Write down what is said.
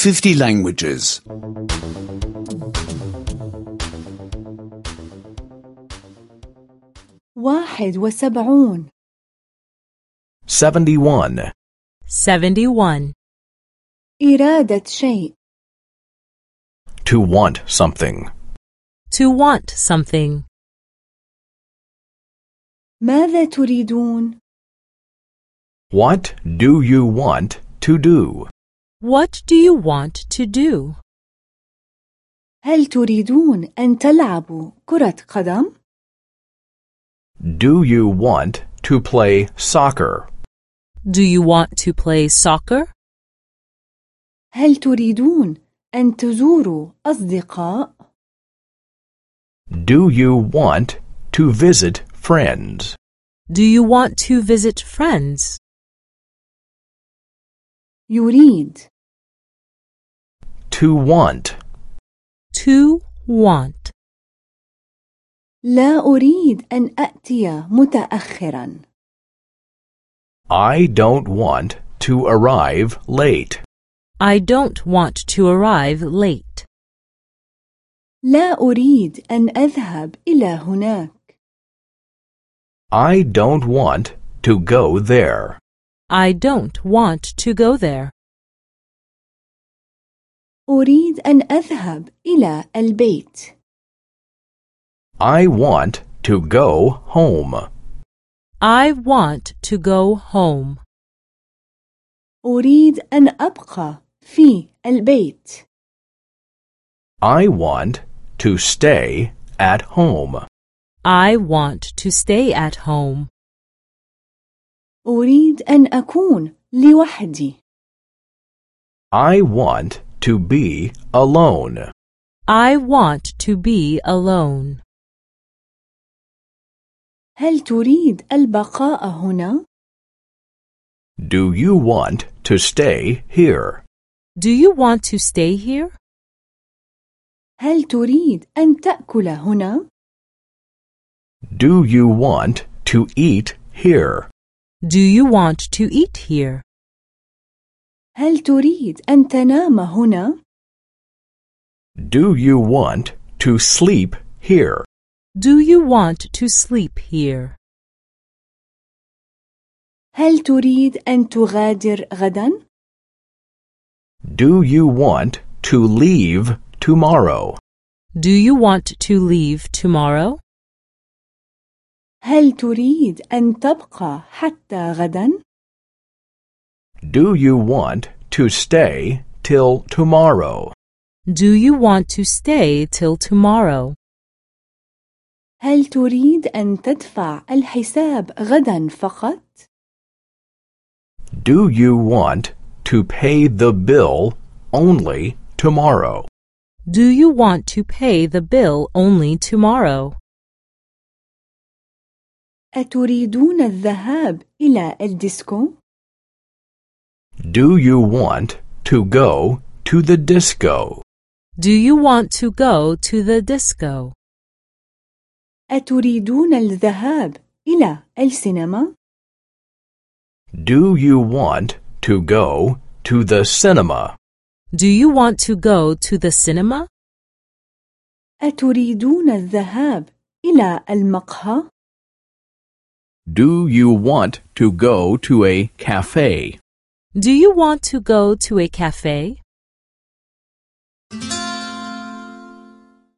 50 languages. 71 71. 71. إرادة شيء To want something. To want something. ماذا تريدون؟ What do you want to do? What do you want to do? هل تريدون أن تلعبوا كرة قدم؟ Do you want to play soccer? Do you want to play soccer? هل تريدون أن تزوروا أصدقاء؟ Do you want to visit friends? Do you want to visit friends? يريد To want. To want. لا أريد أن أأتي متأخرا. I don't want to arrive late. I don't want to arrive late. لا أريد أن أذهب إلى هناك. I don't want to go there. I don't want to go there. أريد أن أذهب إلى البيت. I want to go home. I want to go home. أريد أن أبقى في البيت. I want to stay at home. I want to stay at home. أريد أن أكون لوحدي. I want to be alone. I want to be alone. هل تريد البقاء هنا؟ Do you want to stay here? Do you want to stay here? هل تريد أن تأكل هنا؟ Do you want to eat here? Do you want to eat here? هل تريد أن تنام هنا؟ Do you want to sleep here? Do you want to sleep here? هل تريد أن تغادر غدا؟ Do you want to leave tomorrow? Do you want to leave tomorrow? هل تريد أن تبقى حتى غدا؟ Do you want to stay till tomorrow? Do you want to stay till tomorrow? هل تريد أن تدفع الحساب غدا فقط؟ Do you want to pay the bill only tomorrow? Do you want to pay the bill only tomorrow? أتريدون الذهاب إلى الديسكو؟ Do you want to go to the disco? Do you want to go to the disco? أتريدون الذهاب إلى السينما؟ Do you want to go to the cinema? Do you want to go to the cinema? أتريدون الذهاب إلى المقهى؟ Do you want to go to a cafe? Do you want to go to a cafe?